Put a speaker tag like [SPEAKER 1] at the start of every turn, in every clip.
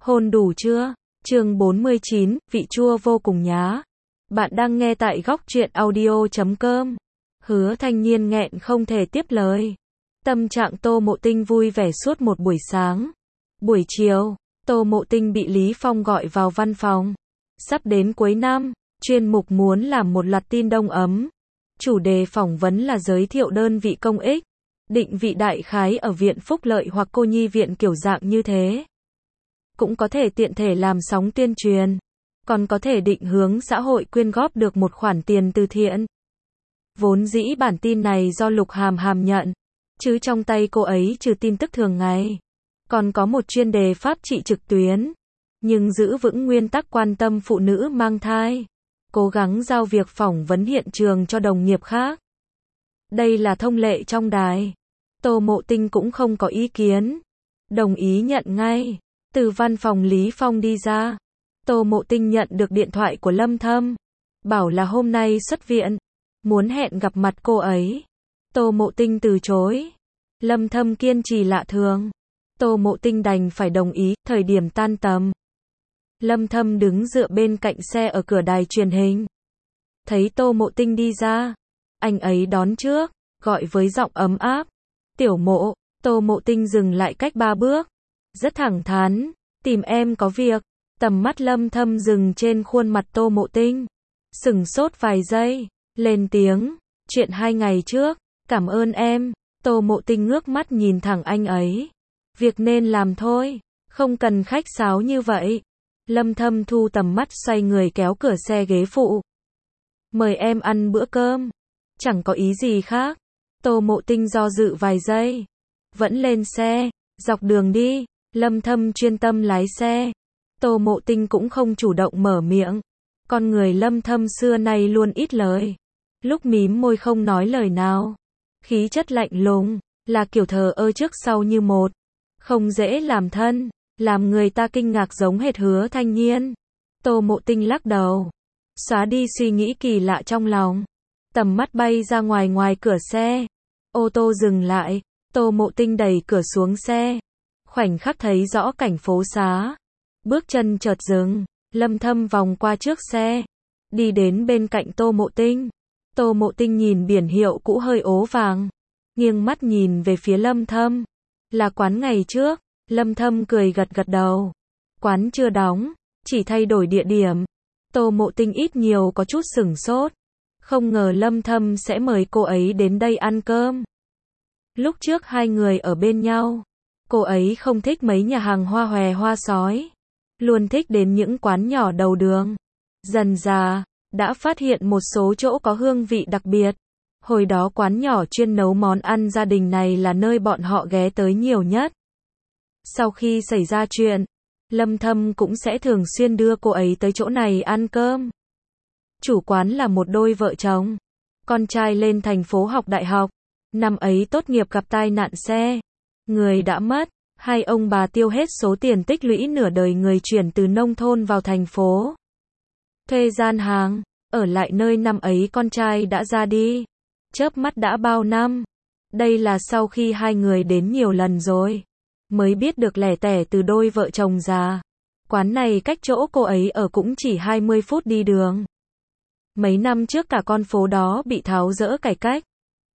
[SPEAKER 1] Hôn đủ chưa? Chương 49, vị chua vô cùng nhá. Bạn đang nghe tại góc truyện audio.com. Hứa Thanh Nhiên nghẹn không thể tiếp lời. Tâm trạng Tô Mộ Tinh vui vẻ suốt một buổi sáng. Buổi chiều, Tô Mộ Tinh bị Lý Phong gọi vào văn phòng. Sắp đến cuối năm, chuyên mục muốn làm một loạt tin đông ấm. Chủ đề phỏng vấn là giới thiệu đơn vị công ích. Định vị đại khái ở viện phúc lợi hoặc cô nhi viện kiểu dạng như thế. Cũng có thể tiện thể làm sóng tuyên truyền. Còn có thể định hướng xã hội quyên góp được một khoản tiền từ thiện. Vốn dĩ bản tin này do Lục Hàm Hàm nhận. Chứ trong tay cô ấy trừ tin tức thường ngày. Còn có một chuyên đề pháp trị trực tuyến. Nhưng giữ vững nguyên tắc quan tâm phụ nữ mang thai. Cố gắng giao việc phỏng vấn hiện trường cho đồng nghiệp khác. Đây là thông lệ trong đài. Tô Mộ Tinh cũng không có ý kiến. Đồng ý nhận ngay. Từ văn phòng Lý Phong đi ra. Tô Mộ Tinh nhận được điện thoại của Lâm Thâm. Bảo là hôm nay xuất viện. Muốn hẹn gặp mặt cô ấy. Tô Mộ Tinh từ chối. Lâm Thâm kiên trì lạ thường. Tô Mộ Tinh đành phải đồng ý. Thời điểm tan tầm. Lâm Thâm đứng dựa bên cạnh xe ở cửa đài truyền hình. Thấy Tô Mộ Tinh đi ra. Anh ấy đón trước. Gọi với giọng ấm áp. Tiểu Mộ. Tô Mộ Tinh dừng lại cách 3 bước. Rất thẳng thắn. Tìm em có việc. Tầm mắt Lâm Thâm dừng trên khuôn mặt Tô Mộ Tinh. Sửng sốt vài giây. Lên tiếng. Chuyện 2 ngày trước. Cảm ơn em. Tô Mộ Tinh ngước mắt nhìn thẳng anh ấy. Việc nên làm thôi. Không cần khách sáo như vậy. Lâm Thâm thu tầm mắt xoay người kéo cửa xe ghế phụ. Mời em ăn bữa cơm. Chẳng có ý gì khác. Tô Mộ Tinh do dự vài giây. Vẫn lên xe. Dọc đường đi. Lâm Thâm chuyên tâm lái xe. Tô Mộ Tinh cũng không chủ động mở miệng. Con người Lâm Thâm xưa nay luôn ít lời. Lúc mím môi không nói lời nào. Khí chất lạnh lùng. Là kiểu thờ ơ trước sau như một. Không dễ làm thân. Làm người ta kinh ngạc giống hệt Hứa Thanh Nhiên. Tô Mộ Tinh lắc đầu. Xóa đi suy nghĩ kỳ lạ trong lòng. Tầm mắt bay ra ngoài cửa xe. Ô tô dừng lại. Tô Mộ Tinh đẩy cửa xuống xe. Khoảnh khắc thấy rõ cảnh phố xá. Bước chân chợt dừng. Lâm Thâm vòng qua trước xe. Đi đến bên cạnh Tô Mộ Tinh. Tô Mộ Tinh nhìn biển hiệu cũ hơi ố vàng. Nghiêng mắt nhìn về phía Lâm Thâm. Là quán ngày trước. Lâm Thâm cười gật đầu. Quán chưa đóng. Chỉ thay đổi địa điểm. Tô Mộ Tinh ít nhiều có chút sửng sốt. Không ngờ Lâm Thâm sẽ mời cô ấy đến đây ăn cơm. Lúc trước hai người ở bên nhau. Cô ấy không thích mấy nhà hàng hoa hòe hoa sói. Luôn thích đến những quán nhỏ đầu đường. Dần dà, đã phát hiện một số chỗ có hương vị đặc biệt. Hồi đó quán nhỏ chuyên nấu món ăn gia đình này là nơi bọn họ ghé tới nhiều nhất. Sau khi xảy ra chuyện, Lâm Thâm cũng sẽ thường xuyên đưa cô ấy tới chỗ này ăn cơm. Chủ quán là một đôi vợ chồng. Con trai lên thành phố học đại học. Năm ấy tốt nghiệp gặp tai nạn xe. Người đã mất. Hai ông bà tiêu hết số tiền tích lũy nửa đời người chuyển từ nông thôn vào thành phố. Thuê gian hàng. Ở lại nơi năm ấy con trai đã ra đi. Chớp mắt đã bao năm. Đây là sau khi hai người đến nhiều lần rồi. Mới biết được lẻ tẻ từ đôi vợ chồng già. Quán này cách chỗ cô ấy ở cũng chỉ 20 phút đi đường. Mấy năm trước cả con phố đó bị tháo dỡ cải cách.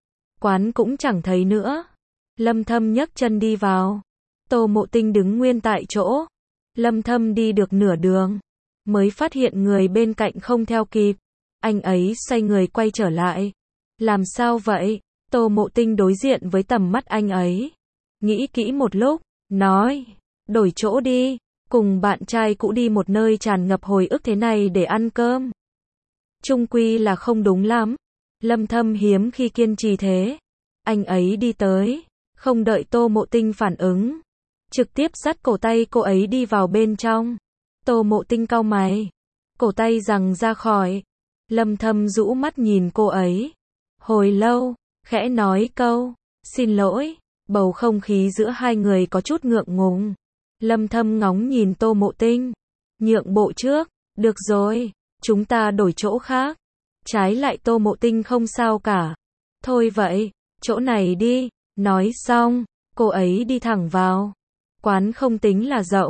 [SPEAKER 1] Quán cũng chẳng thấy nữa. Lâm Thâm nhấc chân đi vào. Tô Mộ Tinh đứng nguyên tại chỗ. Lâm Thâm đi được nửa đường. Mới phát hiện người bên cạnh không theo kịp. Anh ấy xoay người quay trở lại. Làm sao vậy? Tô Mộ Tinh đối diện với tầm mắt anh ấy. Nghĩ kỹ một lúc. Nói. Đổi chỗ đi. Cùng bạn trai cũ đi một nơi tràn ngập hồi ức thế này để ăn cơm. Chung quy là không đúng lắm. Lâm Thâm hiếm khi kiên trì thế. Anh ấy đi tới. Không đợi Tô Mộ Tinh phản ứng. Trực tiếp dắt cổ tay cô ấy đi vào bên trong. Tô Mộ Tinh cau mày. Cổ tay giằng ra khỏi. Lâm Thâm rũ mắt nhìn cô ấy. Hồi lâu. Khẽ nói câu. Xin lỗi. Bầu không khí giữa hai người có chút ngượng ngùng. Lâm Thâm ngóng nhìn Tô Mộ Tinh. Nhượng bộ trước. Được rồi. Chúng ta đổi chỗ khác. Trái lại Tô Mộ Tinh không sao cả. Thôi vậy. Chỗ này đi. Nói xong. Cô ấy đi thẳng vào. Quán không tính là rộng.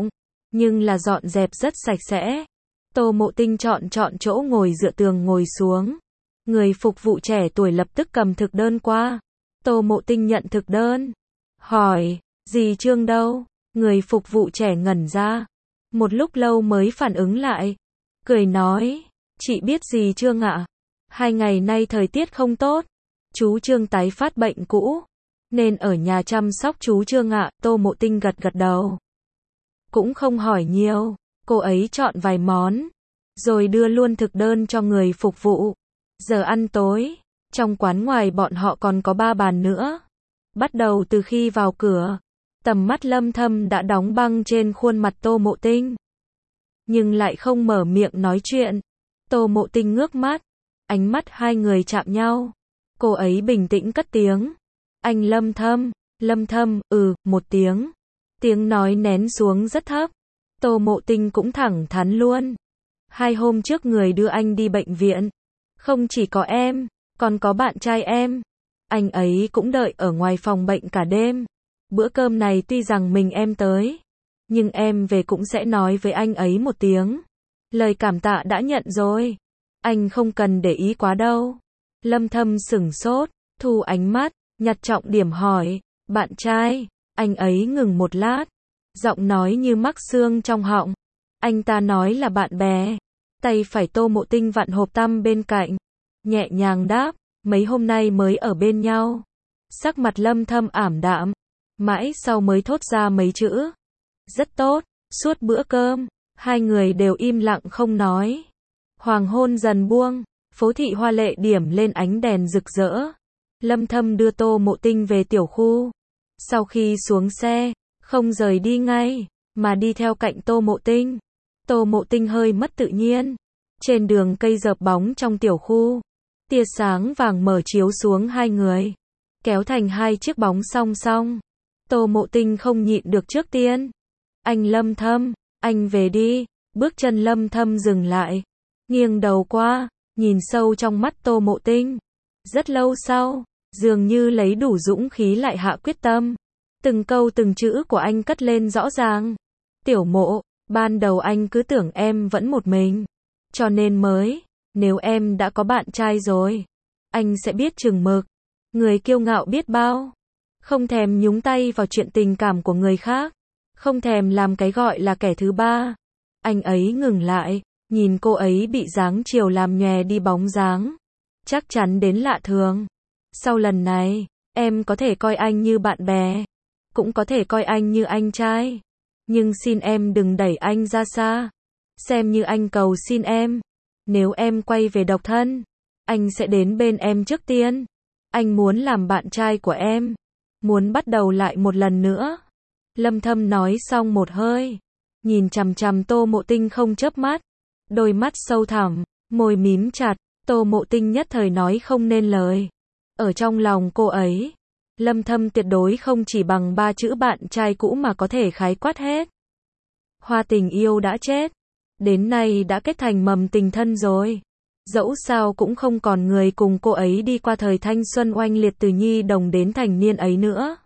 [SPEAKER 1] nhưng là dọn dẹp rất sạch sẽ. Tô Mộ Tinh chọn chỗ ngồi dựa tường ngồi xuống. Người phục vụ trẻ tuổi lập tức cầm thực đơn qua. Tô Mộ Tinh nhận thực đơn. Hỏi, dì Trương đâu? Người phục vụ trẻ ngẩn ra. Một lúc lâu mới phản ứng lại. Cười nói, chị biết dì Trương ạ? 2 ngày nay thời tiết không tốt. Chú Trương tái phát bệnh cũ. Nên ở nhà chăm sóc chú Trương ạ. Tô Mộ Tinh gật gật đầu. Cũng không hỏi nhiều. Cô ấy chọn vài món. Rồi đưa luôn thực đơn cho người phục vụ. Giờ ăn tối. Trong quán ngoài bọn họ còn có 3 bàn nữa. Bắt đầu từ khi vào cửa. Tầm mắt Lâm Thâm đã đóng băng trên khuôn mặt Tô Mộ Tinh. Nhưng lại không mở miệng nói chuyện. Tô Mộ Tinh ngước mắt. Ánh mắt hai người chạm nhau. Cô ấy bình tĩnh cất tiếng. Anh Lâm Thâm. Lâm Thâm, một tiếng. Tiếng nói nén xuống rất thấp. Tô Mộ Tinh cũng thẳng thắn luôn. 2 hôm trước người đưa anh đi bệnh viện. Không chỉ có em, còn có bạn trai em. Anh ấy cũng đợi ở ngoài phòng bệnh cả đêm. Bữa cơm này tuy rằng mình em tới, nhưng em về cũng sẽ nói với anh ấy một tiếng. Lời cảm tạ đã nhận rồi. Anh không cần để ý quá đâu. Lâm Thâm sửng sốt, thu ánh mắt, nhặt trọng điểm hỏi, bạn trai. Anh ấy ngừng một lát, giọng nói như mắc xương trong họng. Anh ta nói là bạn bè. Tay phải Tô Mộ Tinh vặn hộp tăm bên cạnh, nhẹ nhàng đáp, mấy hôm nay mới ở bên nhau. Sắc mặt Lâm Thâm ảm đạm, mãi sau mới thốt ra mấy chữ. Rất tốt. Suốt bữa cơm, hai người đều im lặng không nói. Hoàng hôn dần buông, phố thị hoa lệ điểm lên ánh đèn rực rỡ. Lâm Thâm đưa Tô Mộ Tinh về tiểu khu. Sau khi xuống xe, không rời đi ngay, mà đi theo cạnh Tô Mộ Tinh. Tô Mộ Tinh hơi mất tự nhiên. Trên đường cây dợp bóng trong tiểu khu, tia sáng vàng mở chiếu xuống hai người, kéo thành 2 chiếc bóng song song. Tô Mộ Tinh không nhịn được trước tiên. Anh Lâm Thâm, anh về đi. Bước chân Lâm Thâm dừng lại, nghiêng đầu qua, nhìn sâu trong mắt Tô Mộ Tinh. Rất lâu sau, dường như lấy đủ dũng khí lại hạ quyết tâm. Từng câu từng chữ của anh cất lên rõ ràng. Tiểu Mộ, ban đầu anh cứ tưởng em vẫn một mình, cho nên mới, nếu em đã có bạn trai rồi, anh sẽ biết chừng mực. Người kiêu ngạo biết bao, không thèm nhúng tay vào chuyện tình cảm của người khác, không thèm làm cái gọi là kẻ thứ ba. Anh ấy ngừng lại, nhìn cô ấy bị dáng chiều làm nhòe đi bóng dáng. Chắc chắn đến lạ thường. Sau lần này, em có thể coi anh như bạn bè, cũng có thể coi anh như anh trai. Nhưng xin em đừng đẩy anh ra xa. Xem như anh cầu xin em. Nếu em quay về độc thân, anh sẽ đến bên em trước tiên. Anh muốn làm bạn trai của em. Muốn bắt đầu lại một lần nữa. Lâm Thâm nói xong một hơi, nhìn chằm chằm Tô Mộ Tinh không chớp mắt. Đôi mắt sâu thẳm, môi mím chặt. Tô Mộ Tinh nhất thời nói không nên lời. Ở trong lòng cô ấy, Lâm Thâm tuyệt đối không chỉ bằng 3 chữ bạn trai cũ mà có thể khái quát hết. Hoa tình yêu đã chết, đến nay đã kết thành mầm tình thân rồi. Dẫu sao cũng không còn người cùng cô ấy đi qua thời thanh xuân oanh liệt từ nhi đồng đến thành niên ấy nữa.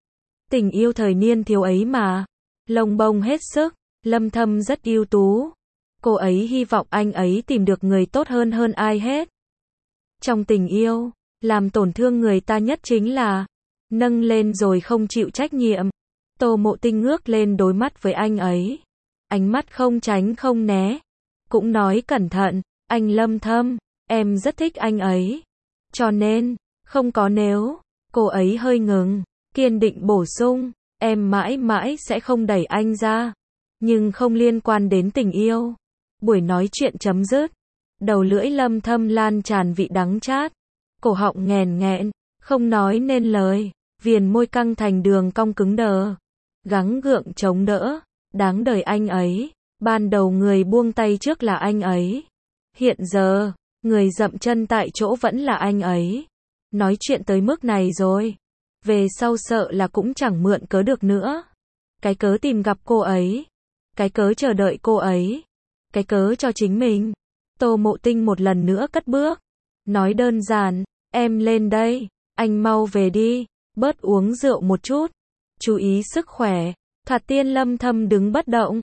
[SPEAKER 1] Tình yêu thời niên thiếu ấy mà, lông bông hết sức. Lâm Thâm rất ưu tú. Cô ấy hy vọng anh ấy tìm được người tốt hơn ai hết. Trong tình yêu, làm tổn thương người ta nhất chính là nâng lên rồi không chịu trách nhiệm. Tô Mộ Tinh ngước lên đối mắt với anh ấy, ánh mắt không tránh không né, cũng nói cẩn thận, anh Lâm Thâm, em rất thích anh ấy. Cho nên, không có nếu. Cô ấy hơi ngừng, kiên định bổ sung, em mãi mãi sẽ không đẩy anh ra. Nhưng không liên quan đến tình yêu. Buổi nói chuyện chấm dứt. Đầu lưỡi Lâm Thâm lan tràn vị đắng chát. Cổ họng nghèn nghẹn, không nói nên lời. Viền môi căng thành đường cong cứng đờ. Gắng gượng chống đỡ. Đáng đời anh ấy. Ban đầu người buông tay trước là anh ấy. Hiện giờ, người dậm chân tại chỗ vẫn là anh ấy. Nói chuyện tới mức này rồi, về sau sợ là cũng chẳng mượn cớ được nữa. Cái cớ tìm gặp cô ấy, cái cớ chờ đợi cô ấy, cái cớ cho chính mình. Tô Mộ Tinh một lần nữa cất bước, nói đơn giản, em lên đây, anh mau về đi, bớt uống rượu một chút, chú ý sức khỏe. Thoạt tiên Lâm Thâm đứng bất động,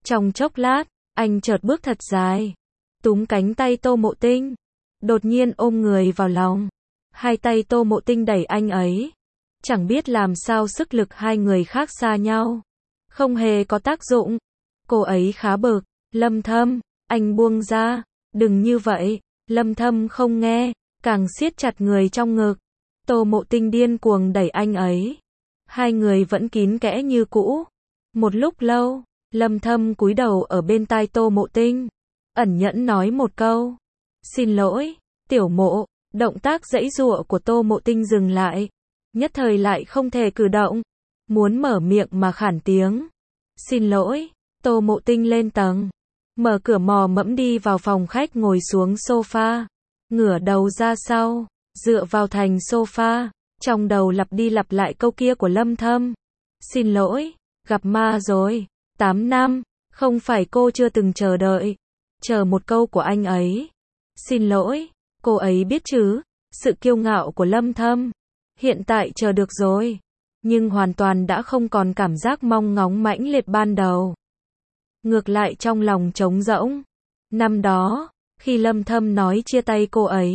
[SPEAKER 1] Trong chốc lát, anh chợt bước thật dài, túm cánh tay Tô Mộ Tinh, đột nhiên ôm người vào lòng. Hai tay Tô Mộ Tinh đẩy anh ấy. Chẳng biết làm sao sức lực hai người khác xa nhau. Không hề có tác dụng. Cô ấy khá bực. Lâm Thâm, anh buông ra. Đừng như vậy. Lâm Thâm không nghe, càng siết chặt người trong ngực. Tô Mộ Tinh điên cuồng đẩy anh ấy. Hai người vẫn kín kẽ như cũ. Một lúc lâu, Lâm Thâm cúi đầu ở bên tai Tô Mộ Tinh, ẩn nhẫn nói một câu. Xin lỗi, tiểu mộ. Động tác giãy giụa của Tô Mộ Tinh dừng lại. Nhất thời lại không thể cử động. Muốn mở miệng mà khản tiếng. Xin lỗi. Tô Mộ Tinh lên tầng. Mở cửa mò mẫm đi vào phòng khách ngồi xuống sofa. Ngửa đầu ra sau. Dựa vào thành sofa. Trong đầu lặp đi lặp lại câu kia của Lâm Thâm. Xin lỗi. Gặp ma rồi. 8 năm. Không phải cô chưa từng chờ đợi. Chờ một câu của anh ấy. Xin lỗi. Cô ấy biết chứ. Sự kiêu ngạo của Lâm Thâm. Hiện tại chờ được rồi. Nhưng hoàn toàn đã không còn cảm giác mong ngóng mãnh liệt ban đầu. Ngược lại trong lòng trống rỗng. Năm đó, khi Lâm Thâm nói chia tay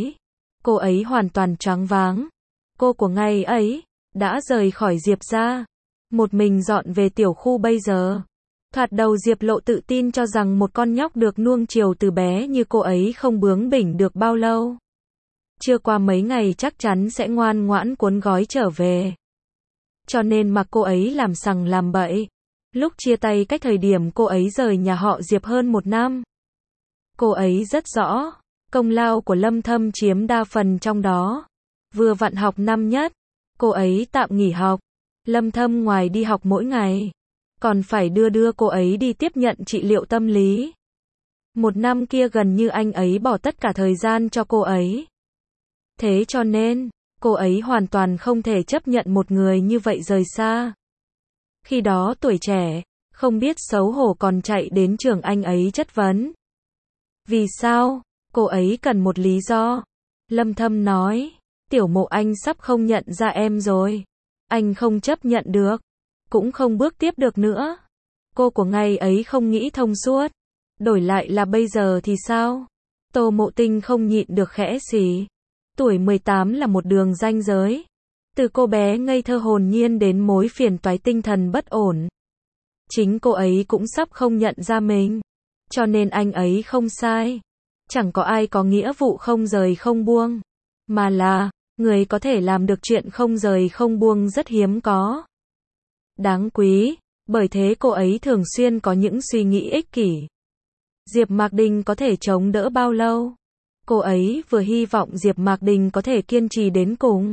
[SPEAKER 1] cô ấy hoàn toàn choáng váng. Cô của ngày ấy, đã rời khỏi Diệp gia. Một mình dọn về tiểu khu bây giờ. Thoạt đầu Diệp Lộ tự tin cho rằng một con nhóc được nuông chiều từ bé như cô ấy không bướng bỉnh được bao lâu. Chưa qua mấy ngày chắc chắn sẽ ngoan ngoãn cuốn gói trở về. Cho nên mặc cô ấy làm sằng làm bậy. Lúc chia tay cách thời điểm cô ấy rời nhà họ Diệp hơn 1 năm. Cô ấy rất rõ, công lao của Lâm Thâm chiếm đa phần trong đó. Vừa vặn học năm nhất, cô ấy tạm nghỉ học. Lâm Thâm ngoài đi học mỗi ngày, còn phải đưa cô ấy đi tiếp nhận trị liệu tâm lý. 1 năm kia gần như anh ấy bỏ tất cả thời gian cho cô ấy. Thế cho nên, cô ấy hoàn toàn không thể chấp nhận một người như vậy rời xa. Khi đó tuổi trẻ, không biết xấu hổ còn chạy đến trường anh ấy chất vấn. Vì sao? Cô ấy cần một lý do. Lâm Thâm nói, tiểu mộ anh sắp không nhận ra em rồi. Anh không chấp nhận được, cũng không bước tiếp được nữa. Cô của ngày ấy không nghĩ thông suốt. Đổi lại là bây giờ thì sao? Tô Mộ Tinh không nhịn được khẽ xì. Tuổi 18 là một đường ranh giới. Từ cô bé ngây thơ hồn nhiên đến mối phiền toái tinh thần bất ổn. Chính cô ấy cũng sắp không nhận ra mình. Cho nên anh ấy không sai. Chẳng có ai có nghĩa vụ không rời không buông. Mà là, người có thể làm được chuyện không rời không buông rất hiếm có. Đáng quý, bởi thế cô ấy thường xuyên có những suy nghĩ ích kỷ. Diệp Mạc Đình có thể chống đỡ bao lâu? Cô ấy vừa hy vọng Diệp Mạc Đình có thể kiên trì đến cùng,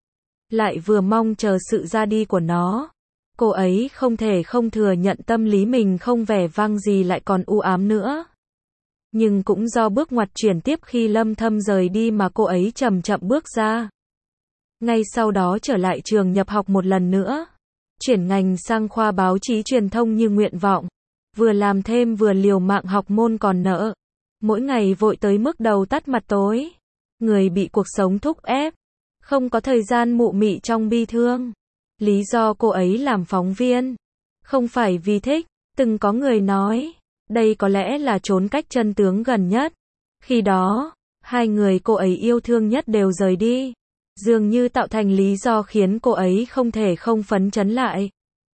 [SPEAKER 1] lại vừa mong chờ sự ra đi của nó. Cô ấy không thể không thừa nhận tâm lý mình không vẻ vang gì lại còn u ám nữa. Nhưng cũng do bước ngoặt chuyển tiếp khi Lâm Thâm rời đi mà cô ấy chậm chậm bước ra. Ngay sau đó trở lại trường nhập học một lần nữa. Chuyển ngành sang khoa báo chí truyền thông như nguyện vọng. Vừa làm thêm vừa liều mạng học môn còn nợ. Mỗi ngày vội tới mức đầu tắt mặt tối. Người bị cuộc sống thúc ép. Không có thời gian mụ mị trong bi thương. Lý do cô ấy làm phóng viên. Không phải vì thích. Từng có người nói. Đây có lẽ là trốn cách chân tướng gần nhất. Khi đó, hai người cô ấy yêu thương nhất đều rời đi. Dường như tạo thành lý do khiến cô ấy không thể không phấn chấn lại.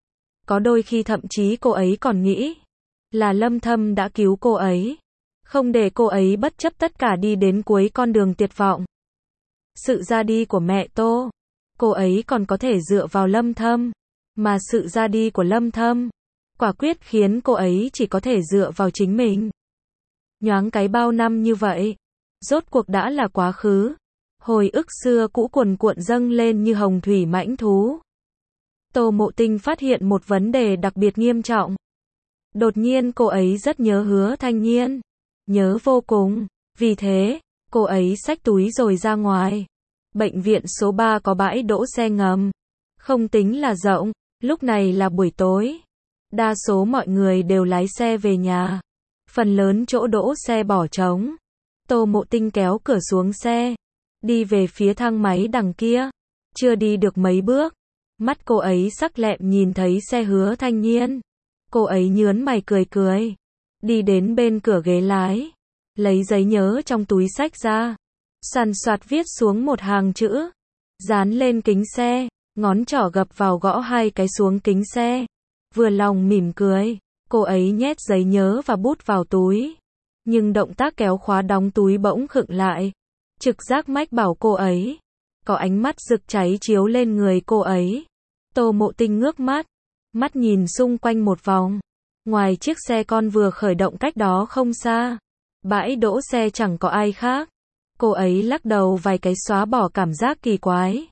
[SPEAKER 1] Có đôi khi thậm chí cô ấy còn nghĩ là Lâm Thâm đã cứu cô ấy. Không để cô ấy bất chấp tất cả đi đến cuối con đường tuyệt vọng. Sự ra đi của mẹ Tô, cô ấy còn có thể dựa vào Lâm Thâm. Mà sự ra đi của Lâm Thâm, quả quyết khiến cô ấy chỉ có thể dựa vào chính mình. Nhoáng cái bao năm như vậy, rốt cuộc đã là quá khứ. Hồi ức xưa cũ cuồn cuộn dâng lên như hồng thủy mãnh thú. Tô Mộ Tinh phát hiện một vấn đề đặc biệt nghiêm trọng. Đột nhiên cô ấy rất nhớ Hứa Thanh Nhiên. Nhớ vô cùng. Vì thế, cô ấy xách túi rồi ra ngoài. Bệnh viện số 3 có bãi đỗ xe ngầm. Không tính là rộng, lúc này là buổi tối. Đa số mọi người đều lái xe về nhà. Phần lớn chỗ đỗ xe bỏ trống. Tô Mộ Tinh kéo cửa xuống xe. Đi về phía thang máy đằng kia. Chưa đi được mấy bước. Mắt cô ấy sắc lẹm nhìn thấy xe Hứa Thanh Nhiên. Cô ấy nhớn mày cười cười. Đi đến bên cửa ghế lái. Lấy giấy nhớ trong túi xách ra. Xoàn xoạt viết xuống một hàng chữ. Dán lên kính xe. Ngón trỏ gập vào gõ hai cái xuống kính xe. Vừa lòng mỉm cười. Cô ấy nhét giấy nhớ và bút vào túi. Nhưng động tác kéo khóa đóng túi bỗng khựng lại. Trực giác mách bảo cô ấy. Có ánh mắt rực cháy chiếu lên người cô ấy. Tô Mộ Tinh ngước mắt. Mắt nhìn xung quanh một vòng. Ngoài chiếc xe con vừa khởi động cách đó không xa. Bãi đỗ xe chẳng có ai khác. Cô ấy lắc đầu vài cái xóa bỏ cảm giác kỳ quái.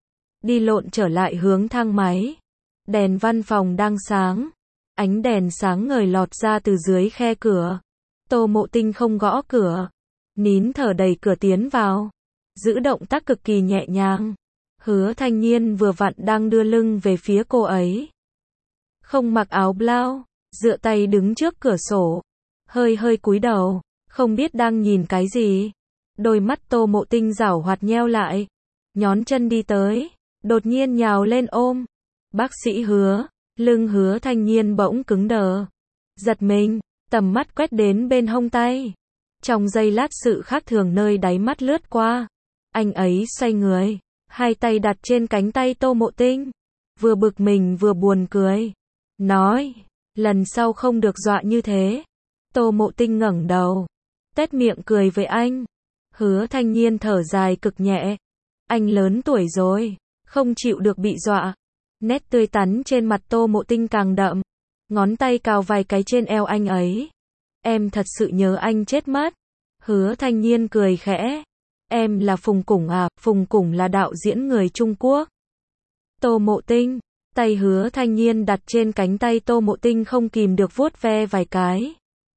[SPEAKER 1] Đi lộn trở lại hướng thang máy. Đèn văn phòng đang sáng. Ánh đèn sáng ngời lọt ra từ dưới khe cửa. Tô Mộ Tinh không gõ cửa. Nín thở đẩy cửa tiến vào. Giữ động tác cực kỳ nhẹ nhàng. Hứa Thanh Nhiên vừa vặn đang đưa lưng về phía cô ấy. Không mặc áo blau, dựa tay đứng trước cửa sổ. Hơi cúi đầu, không biết đang nhìn cái gì. Đôi mắt Tô Mộ Tinh giảo hoạt nheo lại. Nhón chân đi tới, đột nhiên nhào lên ôm. Bác sĩ Hứa, lưng Hứa Thanh Nhiên bỗng cứng đờ. Giật mình, tầm mắt quét đến bên hông tay. Trong giây lát sự khác thường nơi đáy mắt lướt qua. Anh ấy xoay người, hai tay đặt trên cánh tay Tô Mộ Tinh. Vừa bực mình vừa buồn cười. Nói, lần sau không được dọa như thế. Tô Mộ Tinh ngẩng đầu, tét miệng cười với anh. Hứa Thanh Nhiên thở dài cực nhẹ. Anh lớn tuổi rồi, không chịu được bị dọa. Nét tươi tắn trên mặt Tô Mộ Tinh càng đậm. Ngón tay cào vài cái trên eo anh ấy. Em thật sự nhớ anh chết mất. Hứa Thanh Nhiên cười khẽ. Em là Phùng Củng à? Phùng Củng là đạo diễn người Trung Quốc. Tô Mộ Tinh, tay Hứa Thanh Nhiên đặt trên cánh tay Tô Mộ Tinh không kìm được vuốt ve vài cái.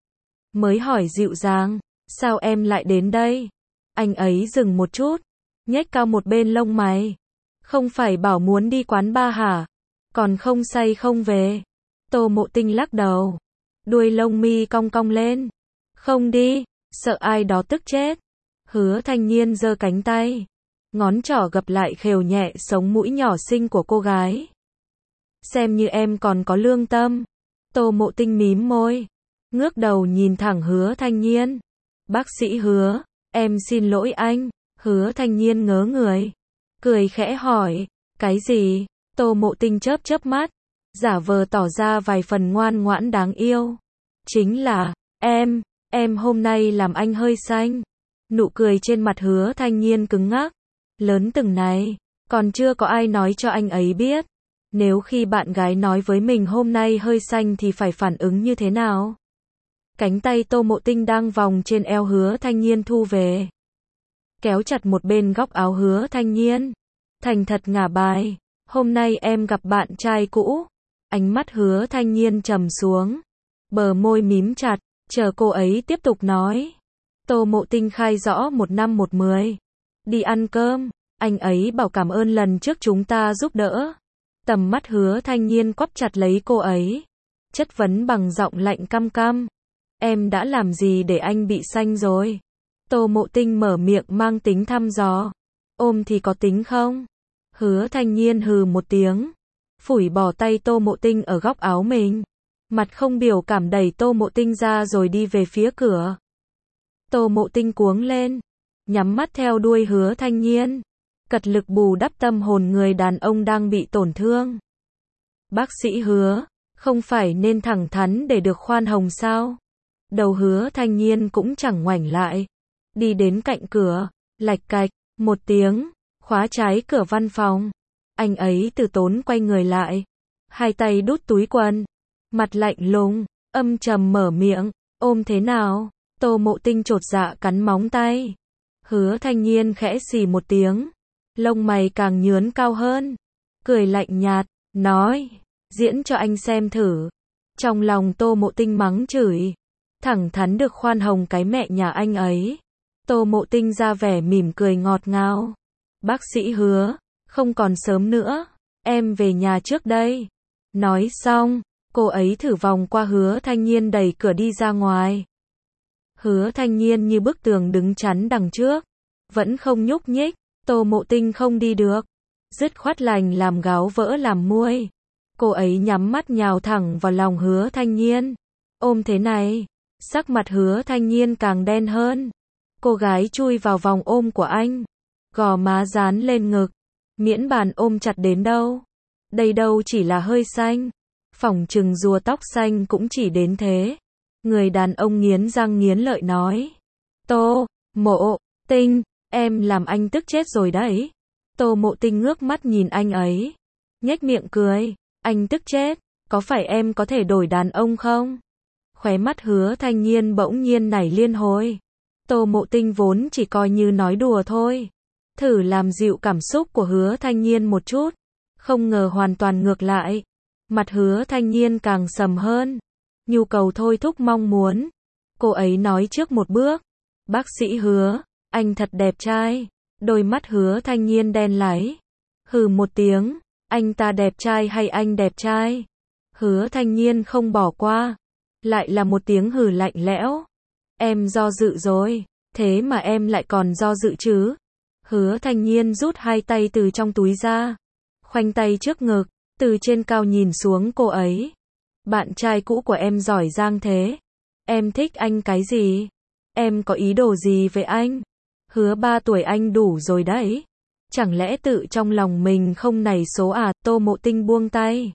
[SPEAKER 1] Mới hỏi dịu dàng, sao em lại đến đây? Anh ấy dừng một chút, nhếch cao một bên lông mày. Không phải bảo muốn đi quán bar hả? Còn không say không về. Tô Mộ Tinh lắc đầu. Đuôi lông mi cong cong lên. Không đi, sợ ai đó tức chết. Hứa Thanh Nhiên giơ cánh tay. Ngón trỏ gập lại khều nhẹ sống mũi nhỏ xinh của cô gái. Xem như em còn có lương tâm. Tô Mộ Tinh mím môi. Ngước đầu nhìn thẳng Hứa Thanh Nhiên. Bác sĩ Hứa, em xin lỗi anh. Hứa Thanh Nhiên ngớ người. Cười khẽ hỏi. Cái gì? Tô Mộ Tinh chớp chớp mắt. Giả vờ tỏ ra vài phần ngoan ngoãn đáng yêu. Chính là, em hôm nay làm anh hơi xanh. Nụ cười trên mặt Hứa Thanh Nhiên cứng ngắc. Lớn từng này, còn chưa có ai nói cho anh ấy biết. Nếu khi bạn gái nói với mình hôm nay hơi xanh thì phải phản ứng như thế nào? Cánh tay Tô Mộ Tinh đang vòng trên eo Hứa Thanh Nhiên thu về. Kéo chặt một bên góc áo Hứa Thanh Nhiên. Thành thật ngả bài. Hôm nay em gặp bạn trai cũ. Ánh mắt Hứa Thanh Nhiên trầm xuống. Bờ môi mím chặt, chờ cô ấy tiếp tục nói. Tô Mộ Tinh khai rõ 1 năm 1 10. Đi ăn cơm, anh ấy bảo cảm ơn lần trước chúng ta giúp đỡ. Tầm mắt Hứa Thanh Nhiên quắp chặt lấy cô ấy. Chất vấn bằng giọng lạnh căm căm. Em đã làm gì để anh bị xanh rồi? Tô Mộ Tinh mở miệng mang tính thăm dò. Ôm thì có tính không? Hứa Thanh Nhiên hừ một tiếng. Phủi bỏ tay Tô Mộ Tinh ở góc áo mình. Mặt không biểu cảm đẩy Tô Mộ Tinh ra rồi đi về phía cửa. Tô Mộ Tinh cuống lên. Nhắm mắt theo đuôi Hứa Thanh Nhiên. Cật lực bù đắp tâm hồn người đàn ông đang bị tổn thương. Bác sĩ Hứa, không phải nên thẳng thắn để được khoan hồng sao? Đầu Hứa Thanh Nhiên cũng chẳng ngoảnh lại. Đi đến cạnh cửa, lạch cạch, một tiếng, khóa trái cửa văn phòng. Anh ấy từ tốn quay người lại. Hai tay đút túi quần. Mặt lạnh lùng, âm trầm mở miệng. Ôm thế nào? Tô Mộ Tinh chột dạ cắn móng tay. Hứa Thanh Nhiên khẽ xì một tiếng. Lông mày càng nhướn cao hơn. Cười lạnh nhạt, nói. Diễn cho anh xem thử. Trong lòng Tô Mộ Tinh mắng chửi. Thẳng thắn được khoan hồng cái mẹ nhà anh ấy. Tô Mộ Tinh ra vẻ mỉm cười ngọt ngào. Bác sĩ Hứa, không còn sớm nữa. Em về nhà trước đây. Nói xong, cô ấy thử vòng qua Hứa Thanh Nhiên đẩy cửa đi ra ngoài. Hứa Thanh Nhiên như bức tường đứng chắn đằng trước. Vẫn không nhúc nhích. Tô Mộ Tinh không đi được. Dứt khoát lành làm gáo vỡ làm muôi. Cô ấy nhắm mắt nhào thẳng vào lòng Hứa Thanh Nhiên. Ôm thế này, sắc mặt Hứa Thanh Nhiên càng đen hơn. Cô gái chui vào vòng ôm của anh, gò má dán lên ngực, miễn bàn ôm chặt đến đâu. Đây đâu chỉ là hơi xanh, phỏng chừng rùa tóc xanh cũng chỉ đến thế. Người đàn ông nghiến răng nghiến lợi nói. Tô Mộ Tinh, em làm anh tức chết rồi đấy. Tô Mộ Tinh ngước mắt nhìn anh ấy, nhếch miệng cười. Anh tức chết, có phải em có thể đổi đàn ông không? Khóe mắt Hứa Thanh Nhiên bỗng nhiên nảy liên hồi. Tô Mộ Tinh vốn chỉ coi như nói đùa thôi, thử làm dịu cảm xúc của Hứa Thanh Nhiên một chút, không ngờ hoàn toàn ngược lại. Mặt Hứa Thanh Nhiên càng sầm hơn, nhu cầu thôi thúc mong muốn. Cô ấy nói trước một bước. Bác sĩ Hứa, anh thật đẹp trai. Đôi mắt Hứa Thanh Nhiên đen láy. Hừ một tiếng, anh ta đẹp trai hay anh đẹp trai? Hứa Thanh Nhiên không bỏ qua, lại là một tiếng hừ lạnh lẽo. Em do dự rồi, thế mà em lại còn do dự chứ? Hứa Thanh Nhiên rút hai tay từ trong túi ra, khoanh tay trước ngực, từ trên cao nhìn xuống cô ấy. Bạn trai cũ của em giỏi giang thế. Em thích anh cái gì? Em có ý đồ gì với anh? Hứa 3 tuổi anh đủ rồi đấy. Chẳng lẽ tự trong lòng mình không nảy số à? Tô Mộ Tinh buông tay,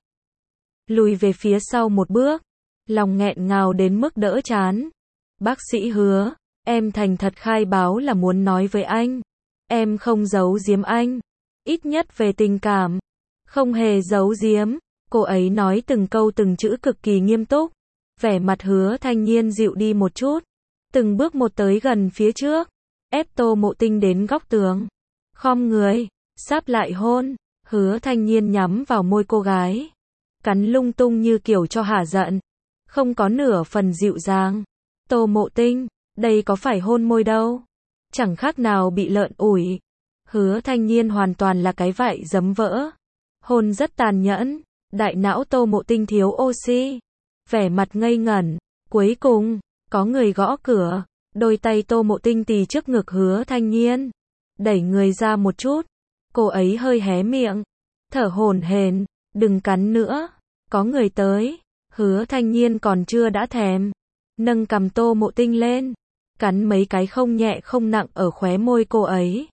[SPEAKER 1] lùi về phía sau một bước, lòng nghẹn ngào đến mức đỡ chán. Bác sĩ Hứa, em thành thật khai báo là muốn nói với anh. Em không giấu giếm anh, ít nhất về tình cảm. Không hề giấu giếm. Cô ấy nói từng câu từng chữ cực kỳ nghiêm túc. Vẻ mặt Hứa Thanh Nhiên dịu đi một chút, từng bước một tới gần phía trước, ép Tô Mộ Tinh đến góc tường, khom người, sáp lại hôn. Hứa Thanh Nhiên nhắm vào môi cô gái, cắn lung tung như kiểu cho hả giận, không có nửa phần dịu dàng. Tô Mộ Tinh, đây có phải hôn môi đâu, chẳng khác nào bị lợn ủi. Hứa Thanh Nhiên hoàn toàn là cái vại giấm vỡ, hôn rất tàn nhẫn. Đại não Tô Mộ Tinh thiếu oxy, vẻ mặt ngây ngẩn. Cuối cùng, có người gõ cửa. Đôi tay Tô Mộ Tinh tì trước ngực Hứa Thanh Nhiên, đẩy người ra một chút. Cô ấy hơi hé miệng, thở hổn hển, đừng cắn nữa, có người tới. Hứa Thanh Nhiên còn chưa đã thèm, nâng cằm Tô Mộ Tinh lên, cắn mấy cái không nhẹ không nặng ở khóe môi cô ấy.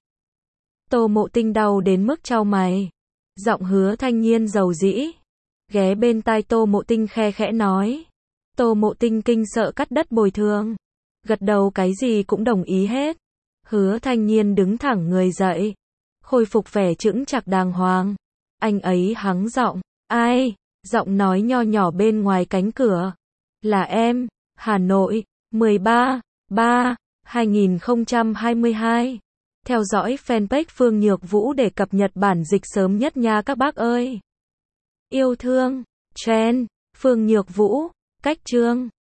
[SPEAKER 1] Tô Mộ Tinh đau đến mức chau mày. Giọng Hứa Thanh Nhiên dầu dĩ, ghé bên tai Tô Mộ Tinh khe khẽ nói. Tô Mộ Tinh kinh sợ cắt đất bồi thường, gật đầu cái gì cũng đồng ý hết. Hứa Thanh Nhiên đứng thẳng người dậy, khôi phục vẻ chững chạc đàng hoàng. Anh ấy hắng giọng. Ai? Giọng nói nho nhỏ bên ngoài cánh cửa. Là em, Hà Nội, 13/3/2022. Theo dõi fanpage Phương Nhược Vũ để cập nhật bản dịch sớm nhất nha các bác ơi. Yêu thương, Trend, Phương Nhược Vũ, cách chương.